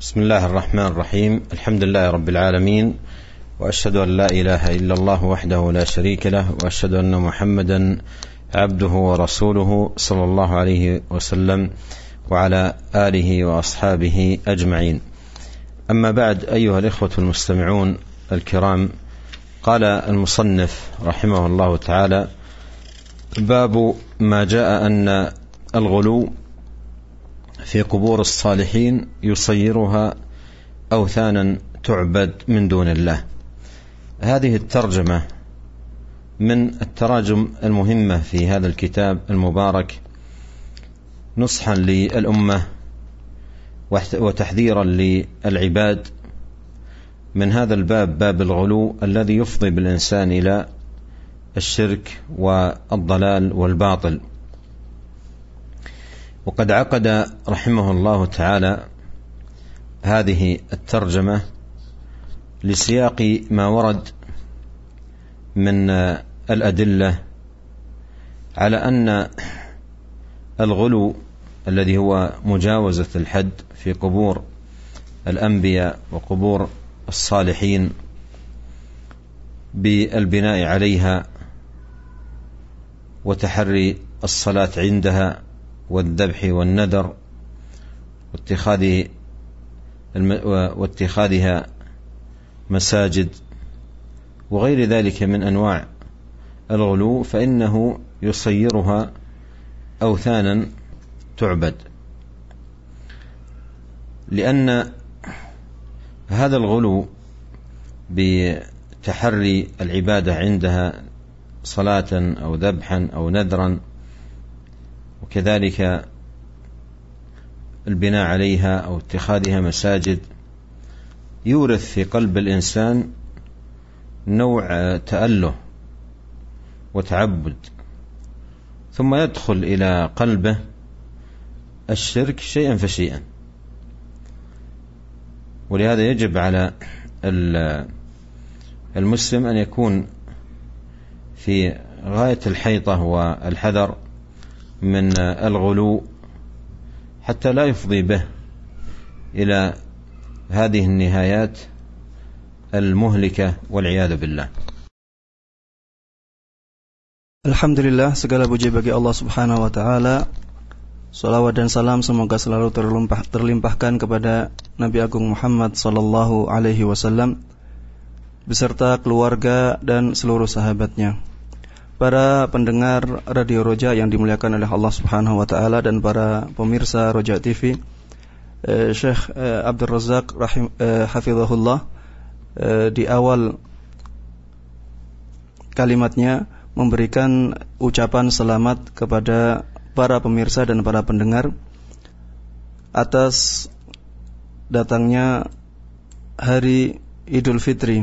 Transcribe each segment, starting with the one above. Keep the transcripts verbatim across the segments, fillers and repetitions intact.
بسم الله الرحمن الرحيم. الحمد لله رب العالمين، وأشهد أن لا إله إلا الله وحده لا شريك له، وأشهد أن محمدا عبده ورسوله صلى الله عليه وسلم وعلى آله وأصحابه أجمعين. أما بعد، أيها الإخوة المستمعون الكرام، قال المصنف رحمه الله تعالى: باب ما جاء أن الغلو في قبور الصالحين يصيرها أوثانا تعبد من دون الله. هذه الترجمة من التراجم المهمة في هذا الكتاب المبارك، نصحا للأمة وتحذيرا للعباد من هذا الباب، باب الغلو الذي يفضي بالإنسان إلى الشرك والضلال والباطل. وقد عقد رحمه الله تعالى هذه الترجمة لسياق ما ورد من الأدلة على أن الغلو الذي هو مجاوزة الحد في قبور الأنبياء وقبور الصالحين بالبناء عليها وتحري الصلاة عندها والذبح والنذر واتخاذ واتخاذها مساجد وغير ذلك من أنواع الغلو، فإنه يصيرها أوثانا تعبد، لأن هذا الغلو بتحري العبادة عندها صلاة أو ذبحا أو نذرا، وكذلك البناء عليها أو اتخاذها مساجد، يورث في قلب الإنسان نوع تأله وتعبد، ثم يدخل إلى قلبه الشرك شيئا فشيئا. ولهذا يجب على المسلم أن يكون في غاية الحيطة والحذر من الغلو حتى لا يفضي به إلى هذه النهايات المهلكة والعياذ بالله. Alhamdulillah, segala puji bagi Allah Subhanahu wa taala. Salawat dan salam semoga selalu terlimpah, terlimpahkan kepada Nabi Agung Muhammad sallallahu alaihi wasallam beserta keluarga dan seluruh sahabatnya. Para pendengar Radio Roja yang dimuliakan oleh Allah Subhanahu wa taala dan para pemirsa Roja T V, eh, Syekh eh, Abdul Razak rahim eh, hafizahullah eh, di awal kalimatnya memberikan ucapan selamat kepada para pemirsa dan para pendengar atas datangnya hari Idul Fitri,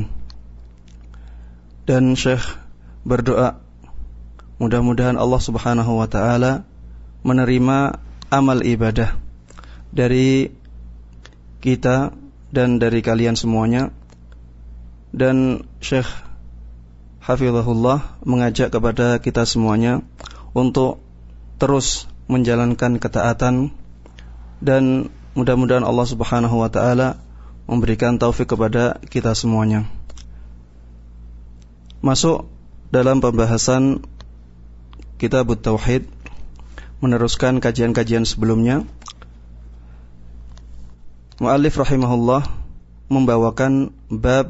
dan Syekh berdoa mudah-mudahan Allah Subhanahu wa taala menerima amal ibadah dari kita dan dari kalian semuanya. Dan Syekh hafizahullah mengajak kepada kita semuanya untuk terus menjalankan ketaatan, dan mudah-mudahan Allah Subhanahu wa taala memberikan taufik kepada kita semuanya. Masuk dalam pembahasan Kitab Tauhid, meneruskan kajian-kajian sebelumnya. Mu'allif rahimahullah membawakan bab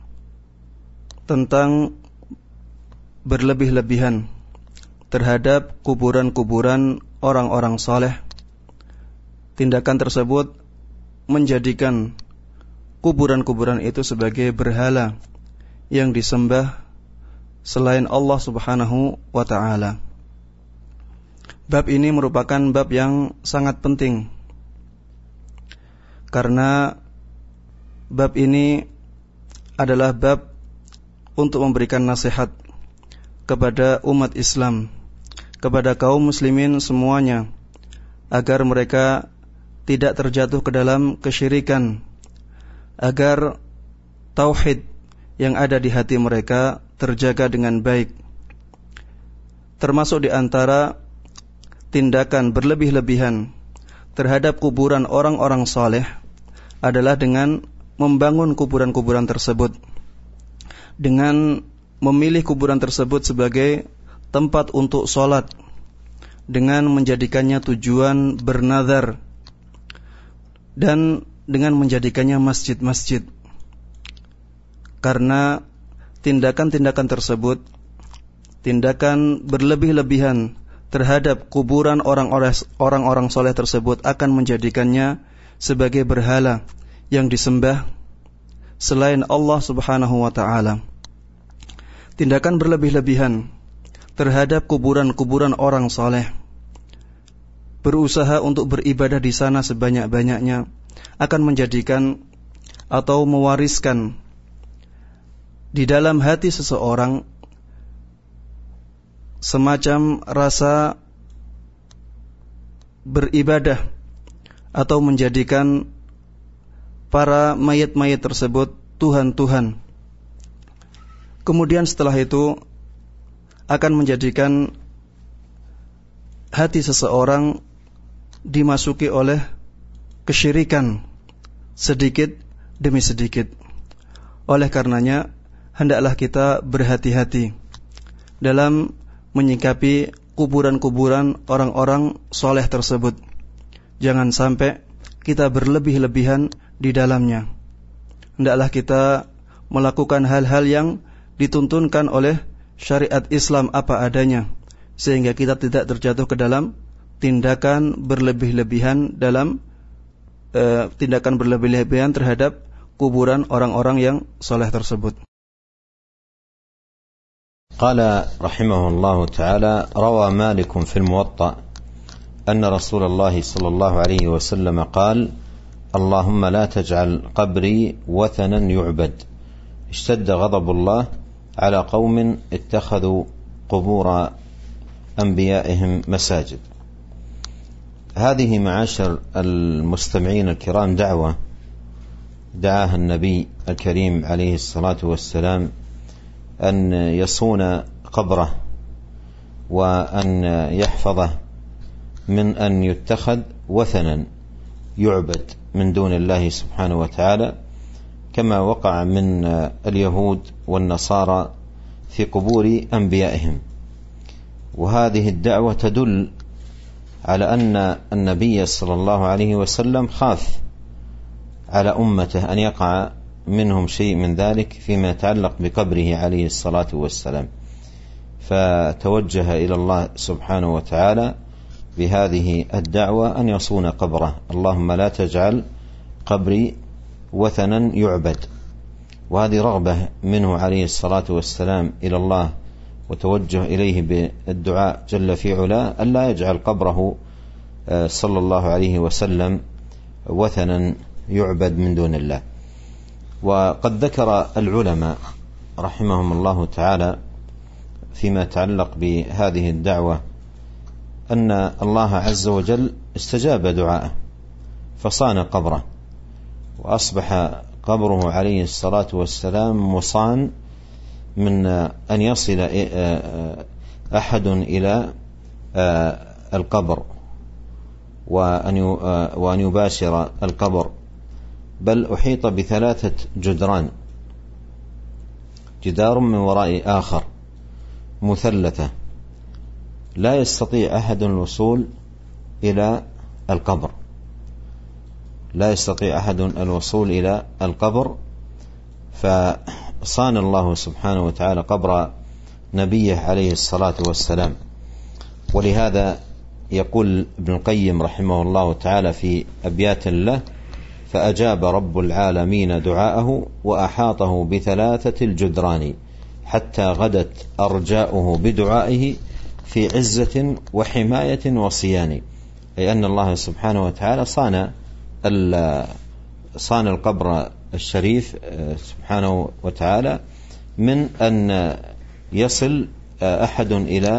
tentang berlebih-lebihan terhadap kuburan-kuburan orang-orang saleh. Tindakan tersebut menjadikan kuburan-kuburan itu sebagai berhala yang disembah selain Allah Subhanahu wa ta'ala. Bab ini merupakan bab yang sangat penting, karena bab ini adalah bab untuk memberikan nasihat kepada umat Islam, kepada kaum muslimin semuanya, agar mereka tidak terjatuh ke dalam kesyirikan, agar tauhid yang ada di hati mereka terjaga dengan baik. Termasuk di antara tindakan berlebih-lebihan terhadap kuburan orang-orang saleh adalah dengan membangun kuburan-kuburan tersebut, dengan memilih kuburan tersebut sebagai tempat untuk sholat, dengan menjadikannya tujuan bernazar, dan dengan menjadikannya masjid-masjid. Karena tindakan-tindakan tersebut, tindakan berlebih-lebihan terhadap kuburan orang-orang orang-orang soleh tersebut akan menjadikannya sebagai berhala yang disembah selain Allah Subhanahu wa ta'ala. Tindakan berlebih-lebihan terhadap kuburan-kuburan orang soleh, berusaha untuk beribadah di sana sebanyak-banyaknya, akan menjadikan atau mewariskan di dalam hati seseorang semacam rasa beribadah, atau menjadikan para mayat-mayat tersebut Tuhan-Tuhan. Kemudian setelah itu akan menjadikan hati seseorang dimasuki oleh kesyirikan sedikit demi sedikit. Oleh karenanya, hendaklah kita berhati-hati dalam menyikapi kuburan-kuburan orang-orang soleh tersebut. Jangan sampai kita berlebih-lebihan di dalamnya. Hendaklah kita melakukan hal-hal yang dituntunkan oleh syariat Islam apa adanya, sehingga kita tidak terjatuh ke dalam tindakan berlebih-lebihan dalam uh, tindakan berlebih-lebihan terhadap kuburan orang-orang yang soleh tersebut. قال رحمه الله تعالى: روى مالك في الموطأ أن رسول الله صلى الله عليه وسلم قال: اللهم لا تجعل قبري وثنا يعبد اشتد غضب الله على قوم اتخذوا قبور أنبيائهم مساجد. هذه معاشر المستمعين الكرام دعوة دعاها النبي الكريم عليه الصلاة والسلام أن يصون قبره وأن يحفظه من أن يتخذ وثنا يعبد من دون الله سبحانه وتعالى، كما وقع من اليهود والنصارى في قبور أنبيائهم. وهذه الدعوة تدل على أن النبي صلى الله عليه وسلم خاف على أمته أن يقع منهم شيء من ذلك فيما يتعلق بقبره عليه الصلاة والسلام، فتوجه إلى الله سبحانه وتعالى بهذه الدعوة أن يصون قبره: اللهم لا تجعل قبري وثنا يعبد. وهذه رغبة منه عليه الصلاة والسلام إلى الله، وتوجه إليه بالدعاء جل في علاه أن لا يجعل قبره صلى الله عليه وسلم وثنا يعبد من دون الله. وقد ذكر العلماء رحمهم الله تعالى فيما يتعلق بهذه الدعوة أن الله عز وجل استجاب دعاءه فصان قبره، وأصبح قبره عليه الصلاة والسلام مصان من أن يصل أحد إلى القبر وأن يباشر القبر، بل أحيط بثلاثة جدران، جدار من وراء آخر مثلثة، لا يستطيع أحد الوصول إلى القبر لا يستطيع أحد الوصول إلى القبر فصان الله سبحانه وتعالى قبر نبيه عليه الصلاة والسلام. ولهذا يقول ابن القيم رحمه الله تعالى في أبيات له: فأجاب رب العالمين دعاءه وأحاطه بثلاثة الجدران حتى غدت أرجاؤه بدعائه في عزة وحماية وصيان. أي أن الله سبحانه وتعالى صان صان القبر الشريف سبحانه وتعالى من أن يصل أحد إلى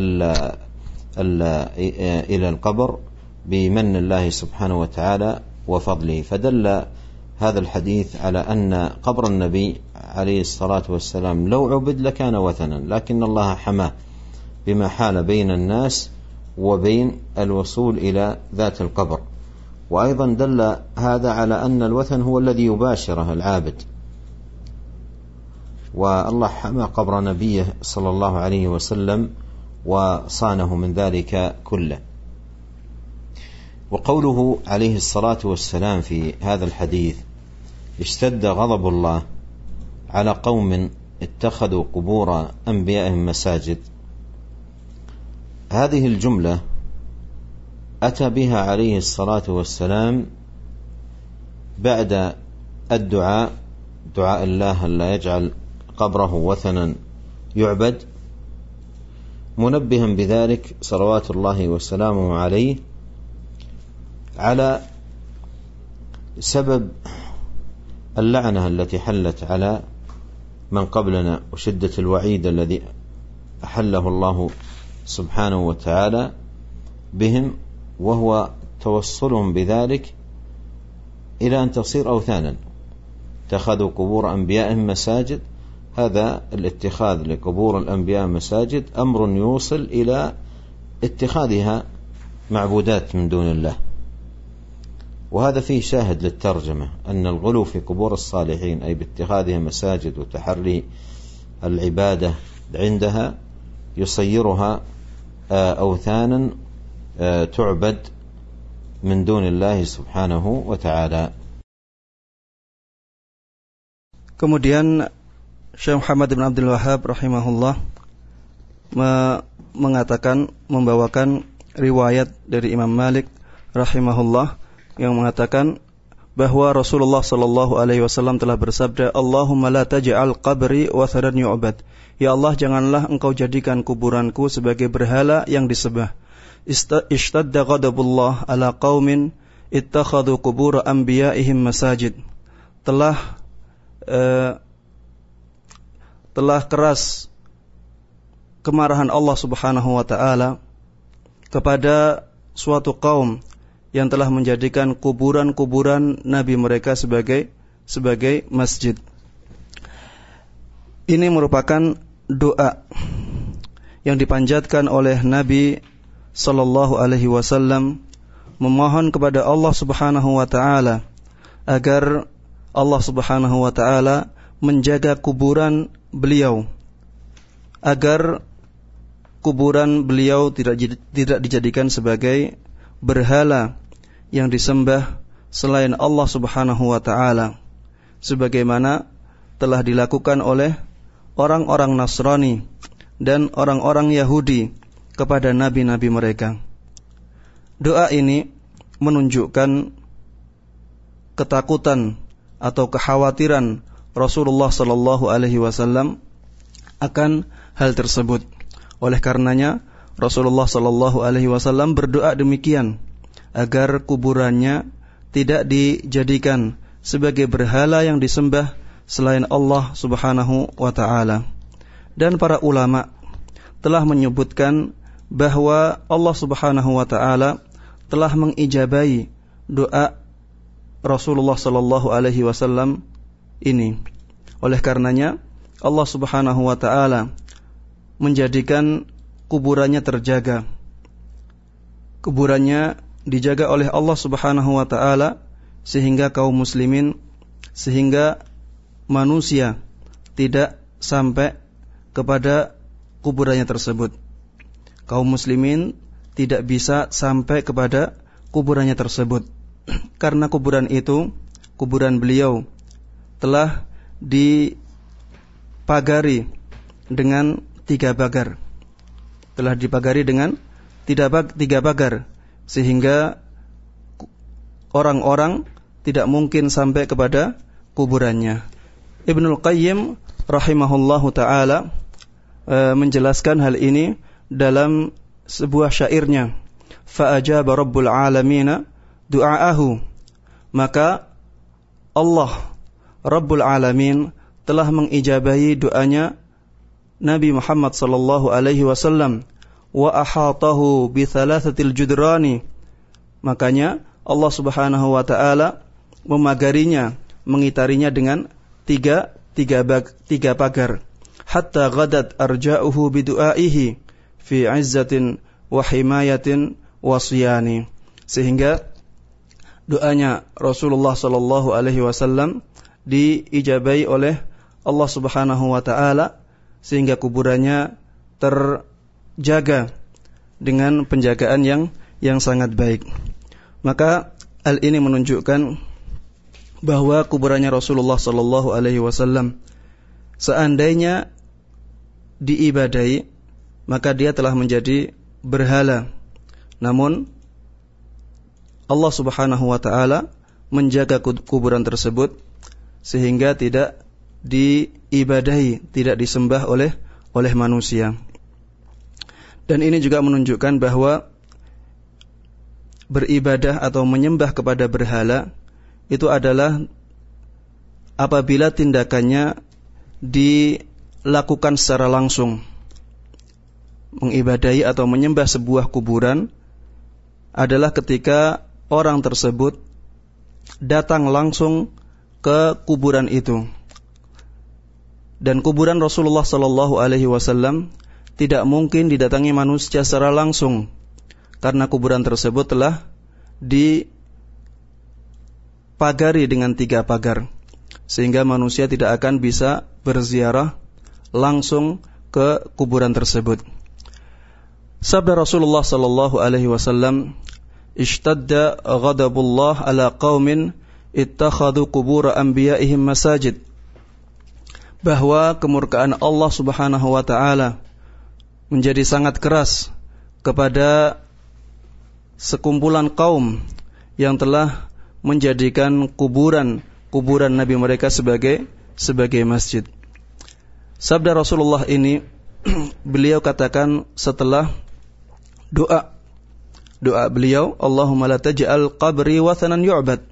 إلى القبر بمن الله سبحانه وتعالى وفضله. فدل هذا الحديث على أن قبر النبي عليه الصلاة والسلام لو عبد لكان وثنا، لكن الله حماه بما حال بين الناس وبين الوصول إلى ذات القبر. وأيضا دل هذا على أن الوثن هو الذي يباشره العابد، والله حمى قبر نبيه صلى الله عليه وسلم وصانه من ذلك كله. وقوله عليه الصلاة والسلام في هذا الحديث: اشتد غضب الله على قوم اتخذوا قبور أنبيائهم مساجد، هذه الجملة أتى بها عليه الصلاة والسلام بعد الدعاء، دعاء الله ألا يجعل قبره وثنا يعبد، منبها بذلك صلوات الله وسلامه عليه على سبب اللعنة التي حلت على من قبلنا وشدة الوعيد الذي أحله الله سبحانه وتعالى بهم، وهو توصلهم بذلك إلى أن تصير أوثانا. اتخذوا قبور أنبيائهم مساجد، هذا الاتخاذ لقبور الأنبياء مساجد أمر يوصل إلى اتخاذها معبودات من دون الله، وهذا فيه شاهد للترجمة أن الغلو في قبور الصالحين أي باتخاذها مساجد وتحري العبادة عندها يصيرها أوثانا تعبد من دون الله سبحانه وتعالى. Kemudian Syekh Muhammad bin Abdul Wahhab rahimahullah mengatakan, membawakan riwayat dari Imam Malik rahimahullah yang mengatakan bahwa Rasulullah sallallahu alaihi wasallam telah bersabda, Allahumma la taj'al qabri wathanan yu'bad. Ya Allah, janganlah engkau jadikan kuburanku sebagai berhala yang disembah. Ishtadda ghadabullah ala qaumin ittakhadhu qubur anbiya'ihim masajid. Telah uh, telah keras kemarahan Allah Subhanahu wa taala kepada suatu kaum yang telah menjadikan kuburan-kuburan nabi mereka sebagai sebagai masjid. Ini merupakan doa yang dipanjatkan oleh Nabi sallallahu alaihi wasallam, memohon kepada Allah Subhanahu wa taala agar Allah Subhanahu wa taala menjaga kuburan beliau, agar kuburan beliau tidak tidak dijadikan sebagai berhala yang disembah selain Allah Subhanahu wa taala, sebagaimana telah dilakukan oleh orang-orang Nasrani dan orang-orang Yahudi kepada nabi-nabi mereka. Doa ini menunjukkan ketakutan atau kekhawatiran Rasulullah sallallahu alaihi wasallam akan hal tersebut. Oleh karenanya Rasulullah sallallahu alaihi wasallam berdoa demikian, agar kuburannya tidak dijadikan sebagai berhala yang disembah selain Allah Subhanahu wa taala. Dan para ulama telah menyebutkan bahwa Allah Subhanahu wa taala telah mengijabahi doa Rasulullah sallallahu alaihi wasallam ini. Oleh karenanya Allah Subhanahu wa taala menjadikan kuburannya terjaga. Kuburannya dijaga oleh Allah Subhanahu wa taala sehingga kaum muslimin, sehingga manusia tidak sampai kepada kuburannya tersebut. Kaum muslimin tidak bisa sampai kepada kuburannya tersebut karena kuburan itu, kuburan beliau telah dipagari dengan tiga pagar. Telah dipagari dengan tiga pagar, sehingga orang-orang tidak mungkin sampai kepada kuburannya. Ibnul Qayyim rahimahullahu ta'ala e, menjelaskan hal ini dalam sebuah syairnya, fa'ajaba rabbul alamina du'aahu, maka Allah Rabbul Alamin telah mengijabahi doanya Nabi Muhammad sallallahu alaihi wasallam, wa ahatahu bi thalathatil judrani, makanya Allah Subhanahu wa taala memagarinya, mengitarinya dengan tiga tiga bag, tiga pagar, hatta ghadat arja'uhu bi du'aihi fi 'izzatin wa himayatin wa siyani, sehingga doanya Rasulullah sallallahu alaihi wasallam diijabai oleh Allah Subhanahu wa taala sehingga kuburannya terjaga dengan penjagaan yang yang sangat baik. Maka hal ini menunjukkan bahwa kuburannya Rasulullah sallallahu alaihi wasallam seandainya diibadahi, maka dia telah menjadi berhala. Namun Allah Subhanahu wa taala menjaga kuburan tersebut sehingga tidak diibadahi, tidak disembah oleh oleh manusia. Dan ini juga menunjukkan bahwa beribadah atau menyembah kepada berhala itu adalah apabila tindakannya dilakukan secara langsung. Mengibadahi atau menyembah sebuah kuburan adalah ketika orang tersebut datang langsung ke kuburan itu. Dan kuburan Rasulullah sallallahu alaihi wasallam tidak mungkin didatangi manusia secara langsung, karena kuburan tersebut telah dipagari dengan tiga pagar, sehingga manusia tidak akan bisa berziarah langsung ke kuburan tersebut. Sabda Rasulullah sallallahu alaihi wasallam, "Ishtadda ghadabullah ala qaumin ittakhadhu qubur anbiya'ihim masajid." Bahwa kemurkaan Allah Subhanahu wa taala menjadi sangat keras kepada sekumpulan kaum yang telah menjadikan kuburan kuburan nabi mereka sebagai sebagai masjid. Sabda Rasulullah ini beliau katakan setelah doa doa beliau, Allahumma la taj'al qabri wathanan yu'bad.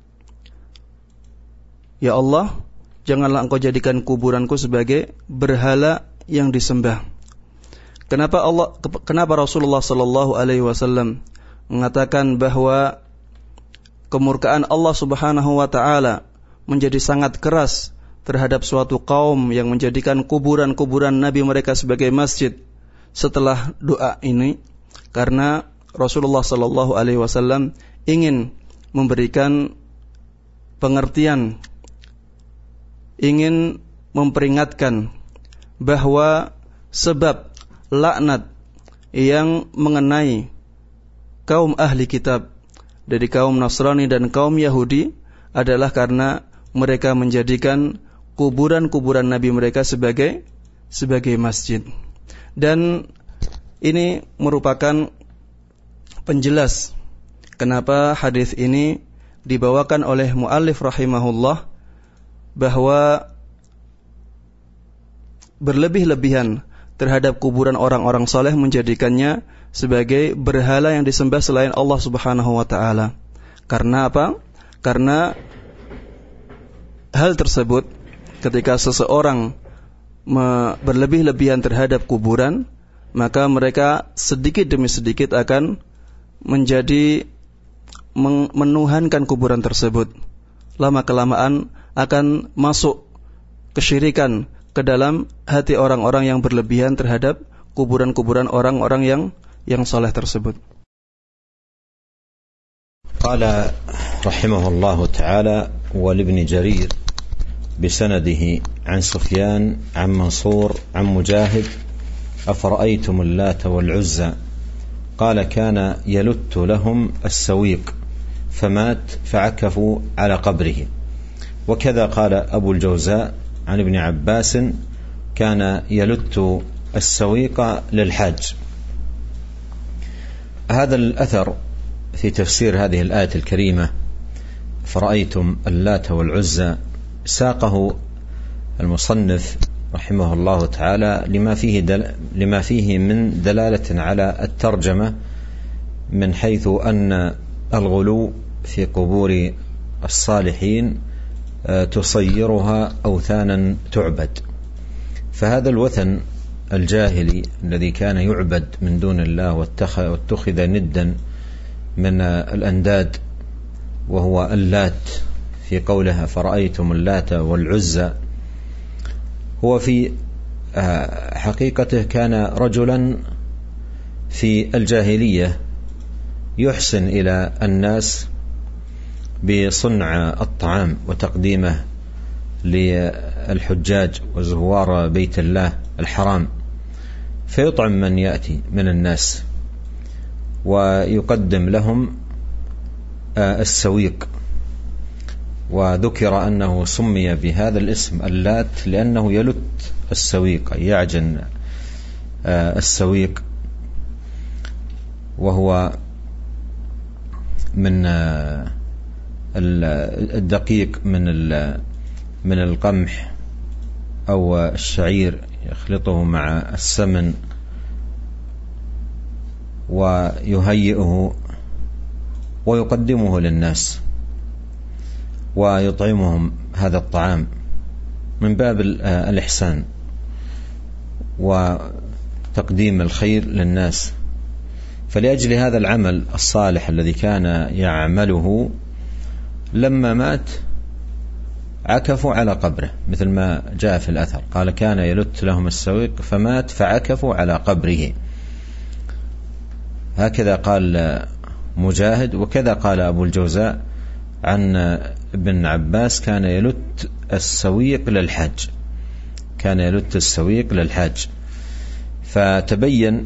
Ya Allah, janganlah engkau jadikan kuburanku sebagai berhala yang disembah. Kenapa Allah kenapa Rasulullah sallallahu alaihi wasallam mengatakan bahwa kemurkaan Allah Subhanahu wa taala menjadi sangat keras terhadap suatu kaum yang menjadikan kuburan-kuburan nabi mereka sebagai masjid setelah doa ini? Karena Rasulullah sallallahu alaihi wasallam ingin memberikan pengertian, ingin memperingatkan bahwa sebab laknat yang mengenai kaum ahli kitab dari kaum Nasrani dan kaum Yahudi adalah karena mereka menjadikan kuburan-kuburan nabi mereka sebagai sebagai masjid. Dan ini merupakan penjelas kenapa hadis ini dibawakan oleh muallif rahimahullah, bahwa berlebih-lebihan terhadap kuburan orang-orang saleh menjadikannya sebagai berhala yang disembah selain Allah Subhanahu wa taala. Karena apa? Karena hal tersebut ketika seseorang berlebih-lebihan terhadap kuburan, maka mereka sedikit demi sedikit akan menjadi menuhankan kuburan tersebut. Lama-kelamaan akan masuk kesyirikan ke dalam hati orang-orang yang berlebihan terhadap kuburan-kuburan orang-orang yang yang saleh tersebut. Qala rahimahullahu ta'ala wa ibn Jarir bisanadihi an Sufyan an Mansur an Mujahid afara'aytum al-Lata wal-Uzza qala kana yaluttu lahum as-sawiq famat fa'akafu ala qabrihi. وكذا قال أبو الجوزاء عن ابن عباس كان يلت السويق للحاج. هذا الأثر في تفسير هذه الآية الكريمة فرأيتم اللات والعزى ساقه المصنف رحمه الله تعالى لما فيه دل لما فيه من دلالة على الترجمة من حيث أن الغلو في قبور الصالحين تصيرها أوثانا تعبد. فهذا الوثن الجاهلي الذي كان يعبد من دون الله واتخذ ندا من الأنداد وهو اللات في قولها فرأيتم اللات والعزى، هو في حقيقته كان رجلا في الجاهلية يحسن إلى الناس بصنع الطعام وتقديمه للحجاج وزوار بيت الله الحرام، فيطعم من يأتي من الناس ويقدم لهم السويق. وذكر أنه سمي بهذا الاسم اللات لأنه يلت السويق، أي يعجن السويق، وهو من الدقيق من من القمح أو الشعير، يخلطه مع السمن ويهيئه ويقدمه للناس ويطعمهم هذا الطعام من باب الإحسان وتقديم الخير للناس. فلأجل هذا العمل الصالح الذي كان يعمله لما مات عكفوا على قبره، مثل ما جاء في الأثر، قال كان يلت لهم السويق فمات فعكفوا على قبره. هكذا قال مجاهد، وكذا قال أبو الجوزاء عن ابن عباس كان يلت السويق للحج، كان يلت السويق للحج. فتبين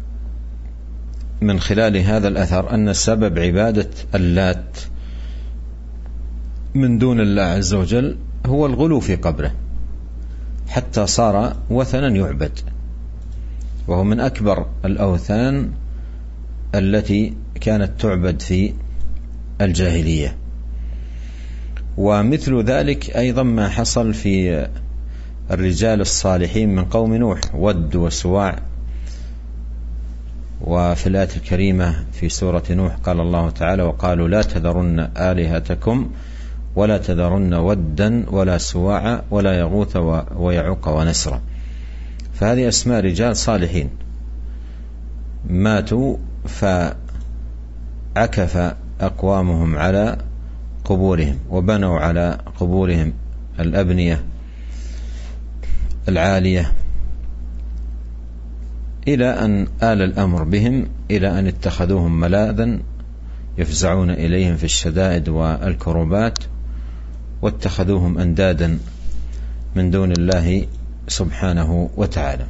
من خلال هذا الأثر أن سبب عبادة اللات من دون الله عز وجل هو الغلو في قبره، حتى صار وثنا يعبد، وهو من أكبر الأوثان التي كانت تعبد في الجاهلية. ومثل ذلك أيضا ما حصل في الرجال الصالحين من قوم نوح، ود وسواع. وفي الآية الكريمة في سورة نوح قال الله تعالى وقالوا لا تذرن آلهتكم ولا تذرن ودا ولا سواعا ولا يغوث ويعوق ونسرا. فهذه أسماء رجال صالحين ماتوا فعكف أقوامهم على قبورهم وبنوا على قبورهم الأبنية العالية، إلى أن آل الأمر بهم إلى أن اتخذوهم ملاذا يفزعون إليهم في الشدائد والكربات، واتخذوهم أندادا من دون الله سبحانه وتعالى.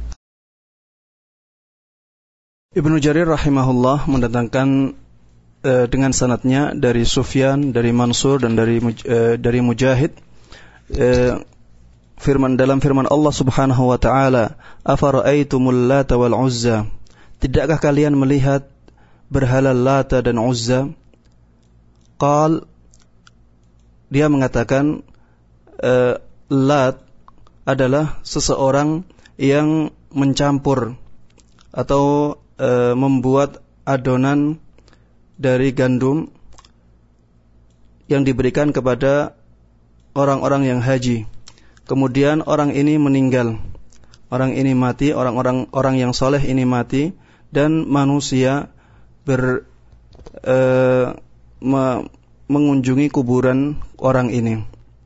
Ibnu Jarir rahimahullah mendatangkan uh, dengan sanadnya dari Sufyan, dari Mansur dan dari uh, dari Mujahid uh, firman dalam firman Allah Subhanahu wa taala, "Afara'aitumul Lata wal Uzza?" Tidakkah kalian melihat berhala Lata dan Uzza? Qal, dia mengatakan uh, Lat adalah seseorang yang mencampur atau e, membuat adonan dari gandum yang diberikan kepada orang-orang yang haji. Kemudian orang ini meninggal, orang ini mati, orang-orang orang yang soleh ini mati, dan manusia ber e, me, mengunjungi kuburan orang ini.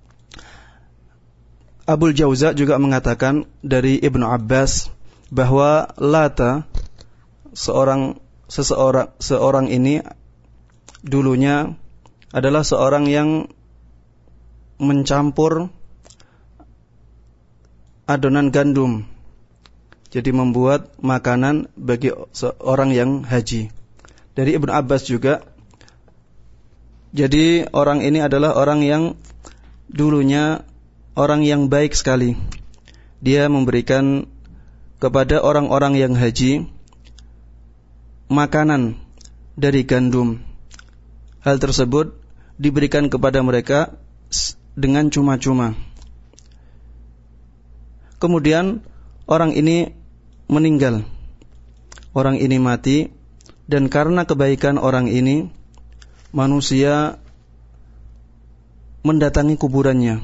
Abul Jauza juga mengatakan dari Ibnu Abbas bahwa Lata seorang seseorang seorang ini dulunya adalah seorang yang mencampur adonan gandum, jadi membuat makanan bagi seorang yang haji. Dari Ibnu Abbas juga, jadi orang ini adalah orang yang dulunya orang yang baik sekali. Dia memberikan kepada orang-orang yang haji makanan dari gandum. Hal tersebut diberikan kepada mereka dengan cuma-cuma. Kemudian orang ini meninggal, orang ini mati, dan karena kebaikan orang ini manusia mendatangi kuburannya.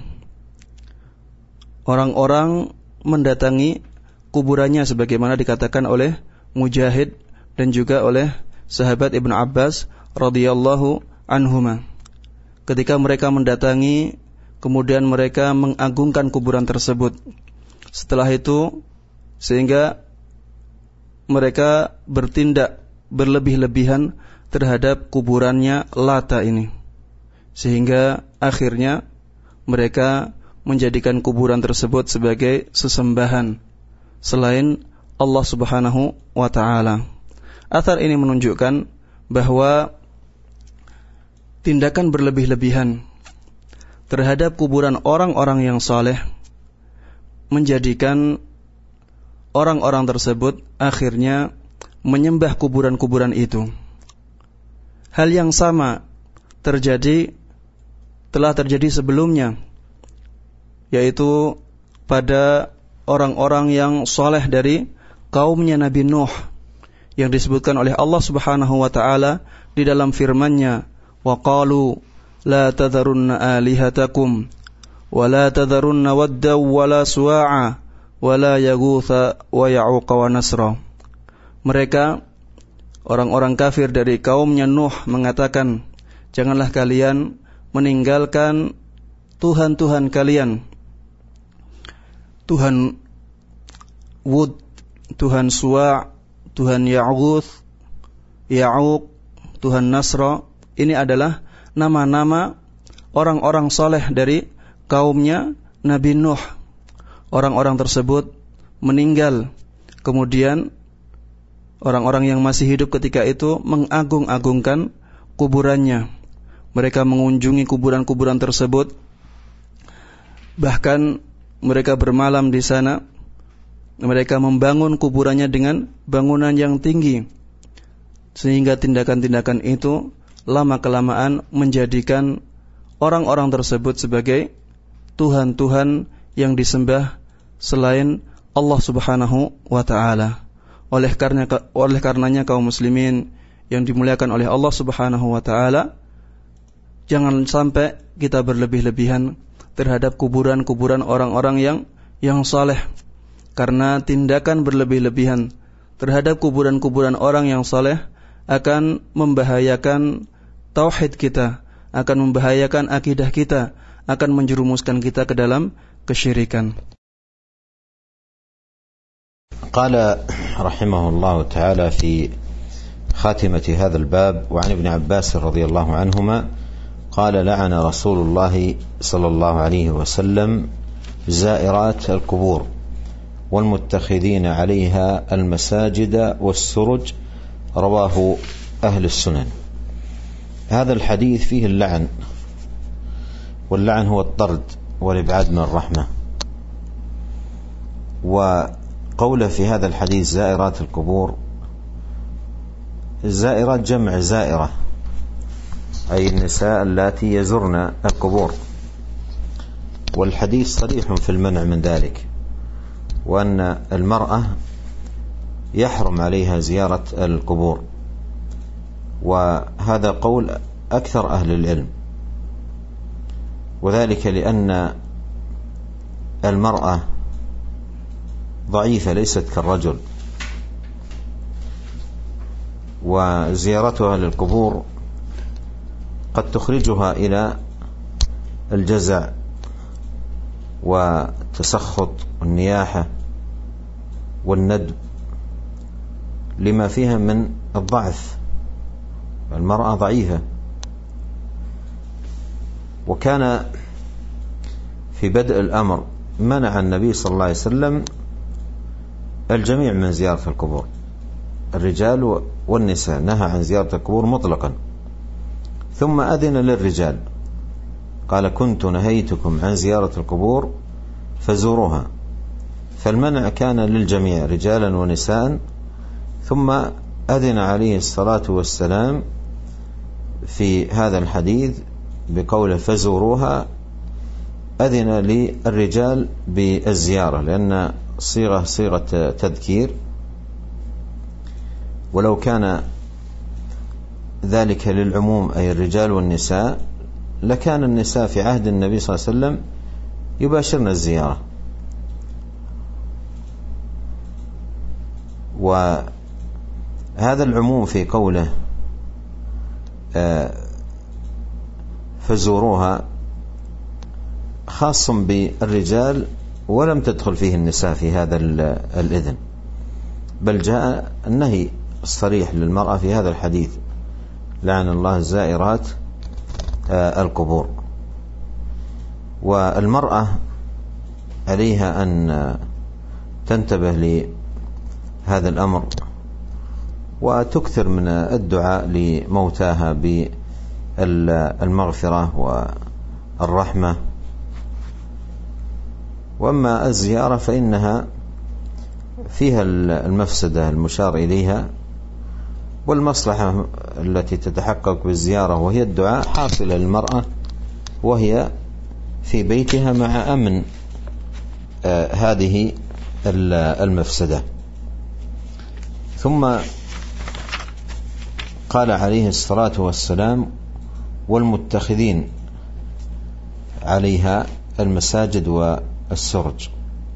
Orang-orang mendatangi kuburannya sebagaimana dikatakan oleh Mujahid dan juga oleh sahabat Ibnu Abbas radhiyallahu anhuma. Ketika mereka mendatangi, kemudian mereka mengagungkan kuburan tersebut. Setelah itu, sehingga mereka bertindak berlebih-lebihan terhadap kuburannya Lata ini. sehingga akhirnya mereka menjadikan kuburan tersebut sebagai sesembahan selain Allah Subhanahu wa ta'ala. Athar ini menunjukkan bahwa tindakan berlebih-lebihan terhadap kuburan orang-orang yang saleh menjadikan orang-orang tersebut akhirnya menyembah kuburan-kuburan itu. Hal yang sama terjadi telah terjadi sebelumnya, yaitu pada orang-orang yang saleh dari kaumnya Nabi Nuh yang disebutkan oleh Allah Subhanahu wa ta'ala di dalam firman-Nya, wa qalu la tadharunna alihatakum wa la tadharunna wadda wa la suwa'a wa la yaghutha wa ya'uqa wa nasra. Mereka orang-orang kafir dari kaumnya Nuh mengatakan, janganlah kalian meninggalkan Tuhan-Tuhan kalian, Tuhan Wud, Tuhan Suwa', Tuhan Ya'ghuth, Ya'uq, Tuhan Nasra. Ini adalah nama-nama orang-orang soleh dari kaumnya Nabi Nuh. Orang-orang tersebut meninggal, kemudian orang-orang yang masih hidup ketika itu mengagung-agungkan kuburannya. Mereka mengunjungi kuburan-kuburan tersebut, bahkan mereka bermalam di sana. Mereka membangun kuburannya dengan bangunan yang tinggi, sehingga tindakan-tindakan itu lama-kelamaan menjadikan orang-orang tersebut sebagai Tuhan-Tuhan yang disembah selain Allah Subhanahu wa ta'ala. Oleh karena oleh karenanya kaum muslimin yang dimuliakan oleh Allah Subhanahu wa ta'ala, jangan sampai kita berlebih-lebihan terhadap kuburan-kuburan orang-orang yang yang saleh. Karena tindakan berlebih-lebihan terhadap kuburan-kuburan orang yang saleh akan membahayakan tauhid kita, akan membahayakan akidah kita, akan menjerumuskan kita ke dalam kesyirikan. قال رحمه الله تعالى في خاتمة هذا الباب: وعن ابن عباس رضي الله عنهما قال: لعن رسول الله صلى الله عليه وسلم زائرات القبور والمتخذين عليها المساجد والسرج. رواه أهل السنن. هذا الحديث فيه اللعن، واللعن هو الطرد والإبعاد من الرحمة. وقوله في هذا الحديث زائرات القبور، الزائرات جمع زائرة، أي النساء اللاتي يزرن القبور، والحديث صريح في المنع من ذلك، وأن المرأة يحرم عليها زيارة القبور. وهذا قول أكثر أهل العلم، وذلك لأن المرأة ضعيفة ليست كالرجل، وزيارتها للقبور قد تخرجها إلى الجزع وتسخط النياحة والندب لما فيها من الضعف. المرأة ضعيفة. وكان في بدء الأمر منع النبي صلى الله عليه وسلم الجميع من زيارة القبور، الرجال والنساء، نهى عن زيارة القبور مطلقا، ثم أذن للرجال قال: كنت نهيتكم عن زيارة القبور فزوروها. فالمنع كان للجميع رجالا ونساء، ثم أذن عليه الصلاة والسلام في هذا الحديث بقوله فزوروها، أذن للرجال بالزيارة، لأن صيغة صيغة تذكير، ولو كان ذلك للعموم أي الرجال والنساء لكان النساء في عهد النبي صلى الله عليه وسلم يباشرن الزيارة. وهذا العموم في قوله فزوروها خاص بالرجال، ولم تدخل فيه النساء في هذا الإذن، بل جاء النهي الصريح للمرأة في هذا الحديث: لعن الله الزائرات القبور. والمرأة عليها أن تنتبه لهذا الأمر وتكثر من الدعاء لموتاها بالمغفرة والرحمة. وأما الزيارة فإنها فيها المفسدة المشار إليها، والمصلحة التي تتحقق بالزيارة وهي الدعاء حاصلة للمرأة وهي في بيتها مع أمن آه هذه المفسدة. ثم قال عليه الصلاة والسلام: والمتخذين عليها المساجد والسرج.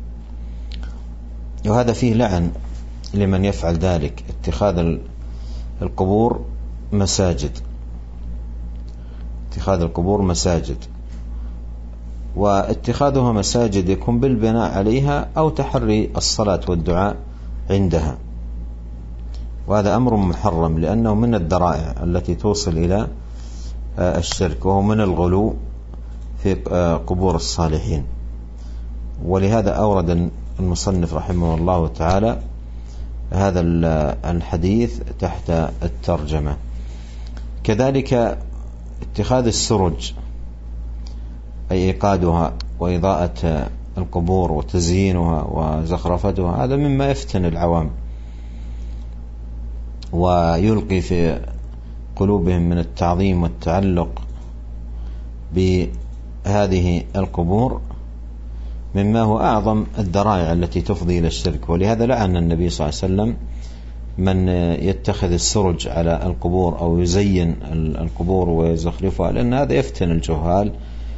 وهذا فيه لعن لمن يفعل ذلك، اتخاذ القبور مساجد، اتخاذ القبور مساجد، واتخاذها مساجد يكون بالبناء عليها أو تحري الصلاة والدعاء عندها، وهذا أمر محرم لأنه من الذرائع التي توصل إلى الشرك، وهو من الغلو في قبور الصالحين. ولهذا أورد المصنف رحمه الله تعالى هذا الحديث تحت الترجمة. كذلك اتخاذ السرج أي إيقادها وإضاءة القبور وتزيينها وزخرفتها، هذا مما يفتن العوام ويلقي في قلوبهم من التعظيم والتعلق بهذه القبور مما هو أعظم الذرائع التي تفضي إلى الشرك. ولهذا لعن النبي صلى الله عليه وسلم من يتخذ السرج على القبور أو يزين القبور ويزخرفها، لأن هذا يفتن الجهال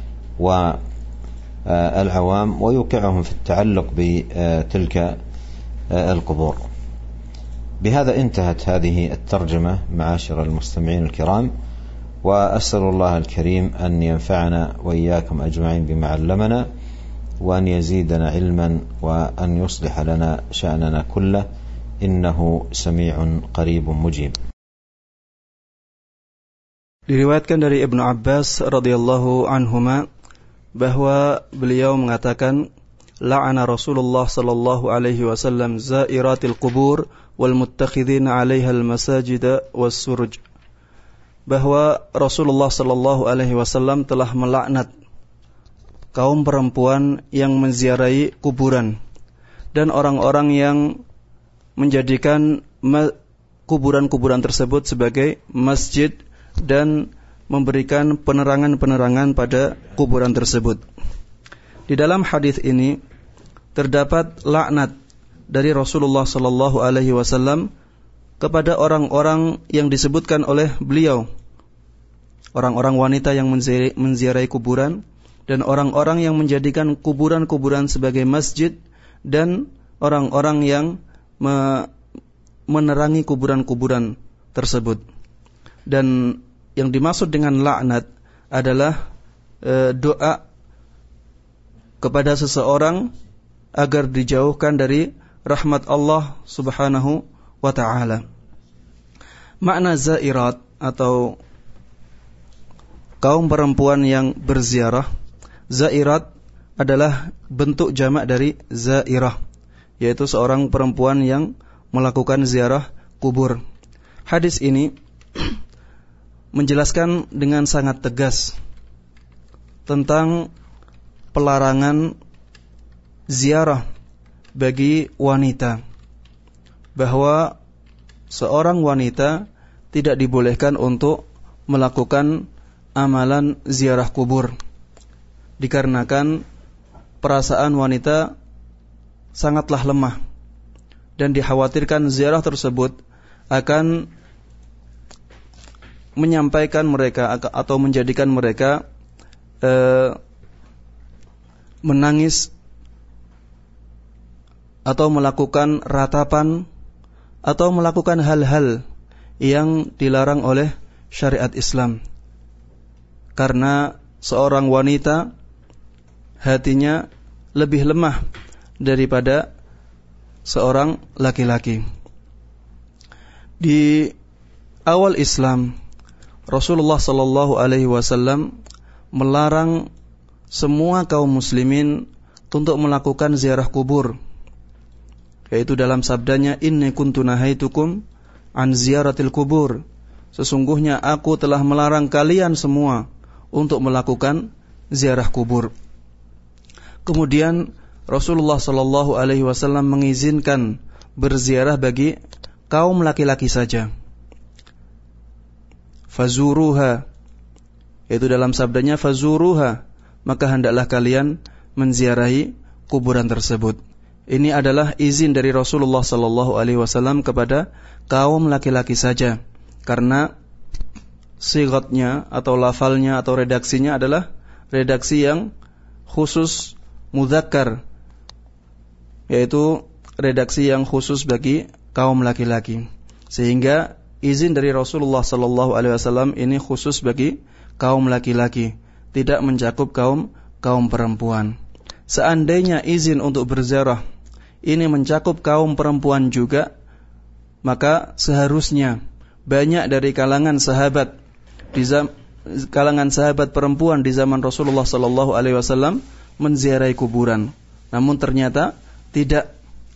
والعوام ويوقعهم في التعلق بتلك القبور. بهذا انتهت هذه الترجمة معاشر المستمعين الكرام، وأسأل الله الكريم أن ينفعنا وإياكم أجمعين بما علمنا، وأن يزيدنا علما، وأن يصلح لنا شأننا كله، إنه سميع قريب مجيب. Diriwayatkan dari Ibnu Abbas radhiyallahu anhuma bahwa beliau mengatakan, la'ana Rasulullah sallallahu alaihi wasallam zairatil qubur wal muttakhidina 'alaiha al masajida was suruj. Bahwa Rasulullah sallallahu alaihi wasallam telah melaknat kaum perempuan yang menziarahi kuburan dan orang-orang yang menjadikan kuburan-kuburan tersebut sebagai masjid dan memberikan penerangan-penerangan pada kuburan tersebut. Di dalam hadis ini terdapat laknat dari Rasulullah sallallahu alaihi wasallam kepada orang-orang yang disebutkan oleh beliau, orang-orang wanita yang menziarahi kuburan dan orang-orang yang menjadikan kuburan-kuburan sebagai masjid dan orang-orang yang me- menerangi kuburan-kuburan tersebut. Dan yang dimaksud dengan laknat adalah e, doa kepada seseorang agar dijauhkan dari rahmat Allah Subhanahu wa ta'ala. Makna zairat atau kaum perempuan yang berziarah, zairat adalah bentuk jamak dari zairah, yaitu seorang perempuan yang melakukan ziarah kubur. Hadis ini menjelaskan dengan sangat tegas tentang pelarangan ziarah bagi wanita, bahwa seorang wanita tidak dibolehkan untuk melakukan amalan ziarah kubur, dikarenakan perasaan wanita sangatlah lemah dan dikhawatirkan ziarah tersebut akan menyampaikan mereka atau menjadikan mereka eh, menangis atau melakukan ratapan atau melakukan hal-hal yang dilarang oleh syariat Islam. Karena seorang wanita hatinya lebih lemah daripada seorang laki-laki. Di awal Islam, Rasulullah sallallahu alaihi wasallam melarang semua kaum muslimin untuk melakukan ziarah kubur, yaitu dalam sabdanya, inni kuntu nahaitukum an ziyaratil kubur, sesungguhnya aku telah melarang kalian semua untuk melakukan ziarah kubur. Kemudian Rasulullah sallallahu alaihi wasallam mengizinkan berziarah bagi kaum laki-laki saja. Fazuruha, yaitu dalam sabdanya fazuruha, maka hendaklah kalian menziarahi kuburan tersebut. Ini adalah izin dari Rasulullah sallallahu alaihi wasallam kepada kaum laki-laki saja, karena sigatnya atau lafalnya atau redaksinya adalah redaksi yang khusus mudzakkar, yaitu redaksi yang khusus bagi kaum laki-laki. Sehingga izin dari Rasulullah sallallahu alaihi wasallam ini khusus bagi kaum laki-laki, tidak mencakup kaum kaum perempuan. Seandainya izin untuk berziarah ini mencakup kaum perempuan juga, maka seharusnya banyak dari kalangan sahabat di zam, kalangan sahabat perempuan di zaman Rasulullah sallallahu alaihi wasallam menziarahi kuburan. Namun ternyata tidak.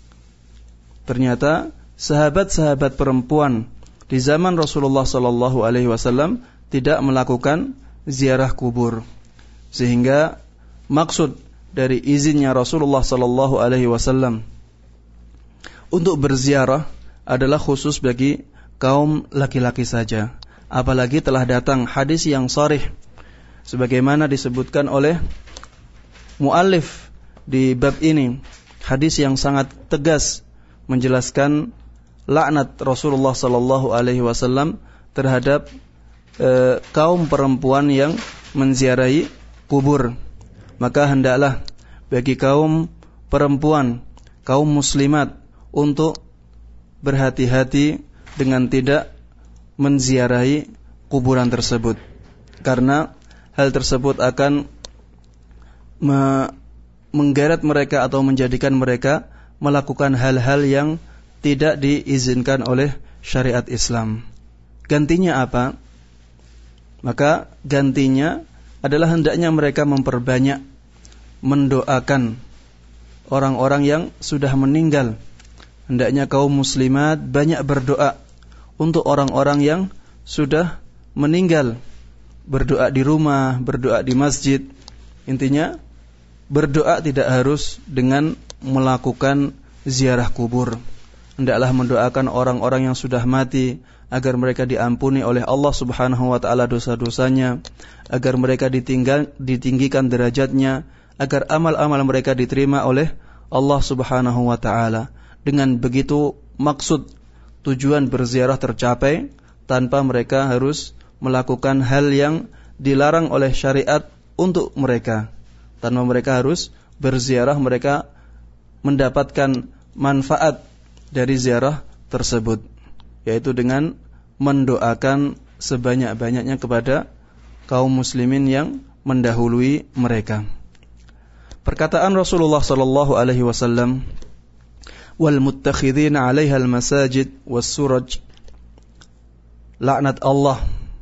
Ternyata sahabat-sahabat perempuan di zaman Rasulullah sallallahu alaihi wasallam tidak melakukan ziarah kubur. Sehingga maksud dari izinnya Rasulullah sallallahu alaihi wasallam untuk berziarah adalah khusus bagi kaum laki-laki saja. Apalagi telah datang hadis yang sharih sebagaimana disebutkan oleh muallif di bab ini, hadis yang sangat tegas menjelaskan laknat Rasulullah sallallahu alaihi wasallam terhadap e, kaum perempuan yang menziarahi kubur. Maka hendaklah bagi kaum perempuan, kaum muslimat untuk berhati-hati dengan tidak menziarahi kuburan tersebut, karena hal tersebut akan me- menggeret mereka atau menjadikan mereka melakukan hal-hal yang tidak diizinkan oleh syariat Islam. Gantinya apa? Maka gantinya adalah hendaknya mereka memperbanyak mendoakan orang-orang yang sudah meninggal. Hendaknya kaum muslimat banyak berdoa untuk orang-orang yang sudah meninggal. Berdoa di rumah, berdoa di masjid. Intinya berdoa tidak harus dengan melakukan ziarah kubur. Hendaklah mendoakan orang-orang yang sudah mati agar mereka diampuni oleh Allah Subhanahu wa taala dosa-dosanya, agar mereka ditinggal, ditinggikan derajatnya, agar amal-amal mereka diterima oleh Allah Subhanahu wa taala. Dengan begitu maksud tujuan berziarah tercapai tanpa mereka harus melakukan hal yang dilarang oleh syariat untuk mereka. Tanpa mereka harus berziarah, mereka mendapatkan manfaat dari ziarah tersebut, yaitu dengan mendoakan sebanyak-banyaknya kepada kaum muslimin yang mendahului mereka. Perkataan Rasulullah sallallahu alaihi wasallam, wal muttakhidhina 'alaiha al-masajid was-suraj, laknat Allah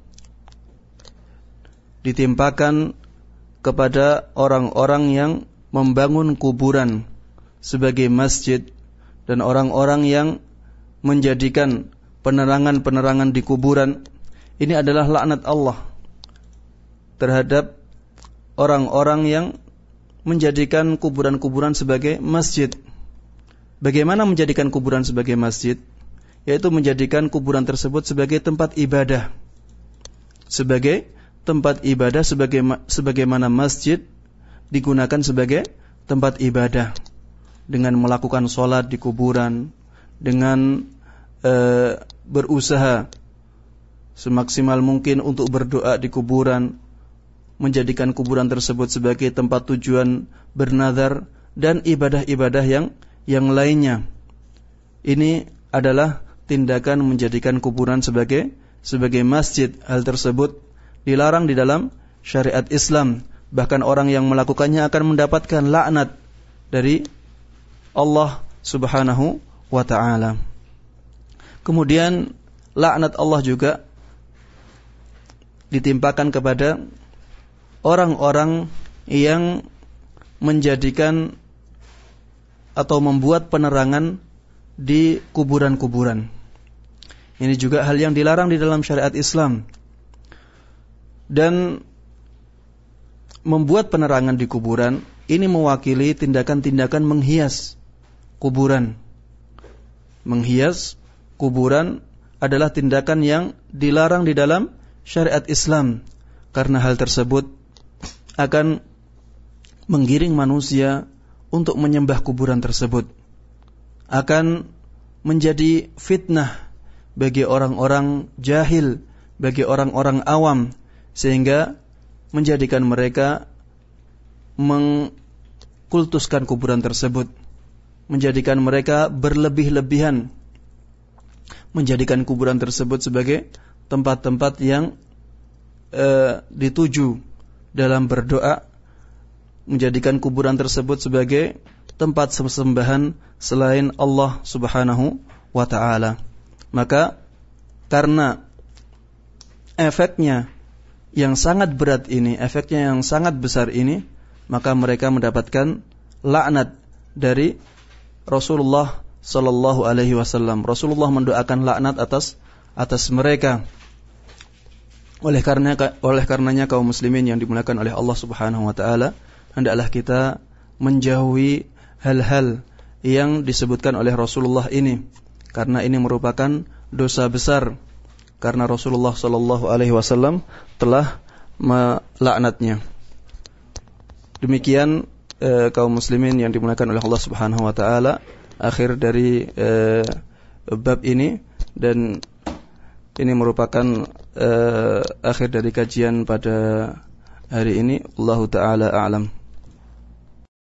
ditimpakan kepada orang-orang yang membangun kuburan sebagai masjid dan orang-orang yang menjadikan penerangan-penerangan di kuburan. Ini adalah laknat Allah terhadap orang-orang yang menjadikan kuburan-kuburan sebagai masjid. Bagaimana menjadikan kuburan sebagai masjid? Yaitu menjadikan kuburan tersebut sebagai tempat ibadah. Sebagai tempat ibadah sebagai sebagaimana masjid digunakan sebagai tempat ibadah, dengan melakukan sholat di kuburan, dengan e, berusaha semaksimal mungkin untuk berdoa di kuburan, menjadikan kuburan tersebut sebagai tempat tujuan bernazar dan ibadah-ibadah yang yang lainnya. Ini adalah tindakan menjadikan kuburan sebagai sebagai masjid. Hal tersebut dilarang di dalam syariat Islam. Bahkan orang yang melakukannya akan mendapatkan laknat dari Allah Subhanahu wa ta'ala. Kemudian laknat Allah juga ditimpakan kepada orang-orang yang menjadikan atau membuat penerangan di kuburan-kuburan. Ini juga hal yang dilarang di dalam syariat Islam. Dan membuat penerangan di kuburan ini mewakili tindakan-tindakan menghias kuburan. Menghias kuburan adalah tindakan yang dilarang di dalam syariat Islam, karena hal tersebut akan menggiring manusia untuk menyembah kuburan tersebut, akan menjadi fitnah bagi orang-orang jahil, bagi orang-orang awam, sehingga menjadikan mereka mengkultuskan kuburan tersebut, menjadikan mereka berlebih-lebihan, menjadikan kuburan tersebut sebagai tempat-tempat yang e, dituju dalam berdoa, menjadikan kuburan tersebut sebagai tempat sembahan selain Allah Subhanahu wa ta'ala. Maka karena efeknya yang sangat berat ini, efeknya yang sangat besar ini, maka mereka mendapatkan laknat dari Rasulullah sallallahu alaihi wasallam. Rasulullah mendoakan laknat atas atas mereka. Oleh karena oleh karenanya kaum muslimin yang dimuliakan oleh Allah Subhanahu wa taala, hendaklah kita menjauhi hal-hal yang disebutkan oleh Rasulullah ini, karena ini merupakan dosa besar, karena Rasulullah sallallahu alaihi wasallam telah melaknatnya. Demikian eh, kaum muslimin yang dimuliakan oleh Allah Subhanahu wa taala, akhir dari eh, bab ini, dan ini merupakan eh, akhir dari kajian pada hari ini. Allahu taala a'lam.